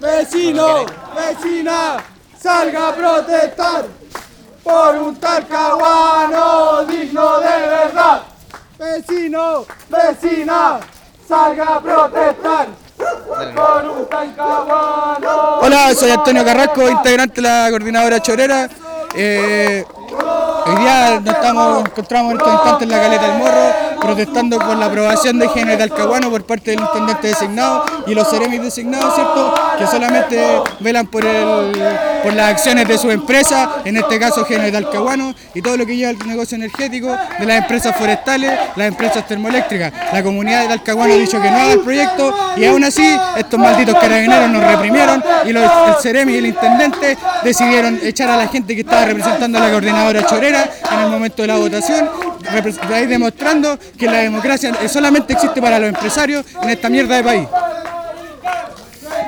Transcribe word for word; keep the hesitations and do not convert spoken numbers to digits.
Vecino, vecina, salga a protestar por un talcahuano digno de verdad. Vecino, vecina, salga a protestar por un talcahuano. Hola, soy Antonio Carrasco, integrante de la coordinadora chorera. Eh, hoy día nos, estamos, nos encontramos en estos instantes en la Caleta del Morro, protestando por la aprobación de Higiene de Talcahuano por parte del intendente designado y los seremis designados, ¿cierto?, que solamente velan por, el, por las acciones de sus empresas, en este caso Higiene de Talcahuano, y todo lo que lleva al negocio energético de las empresas forestales, las empresas termoeléctricas. La comunidad de Talcahuano ha dicho que no haga el proyecto y aún así estos malditos carabineros nos reprimieron y los, el seremi y el intendente decidieron echar a la gente que estaba representando a la coordinadora chorera en el momento de la votación, ahí demostrando que la democracia solamente existe para los empresarios en esta mierda de país.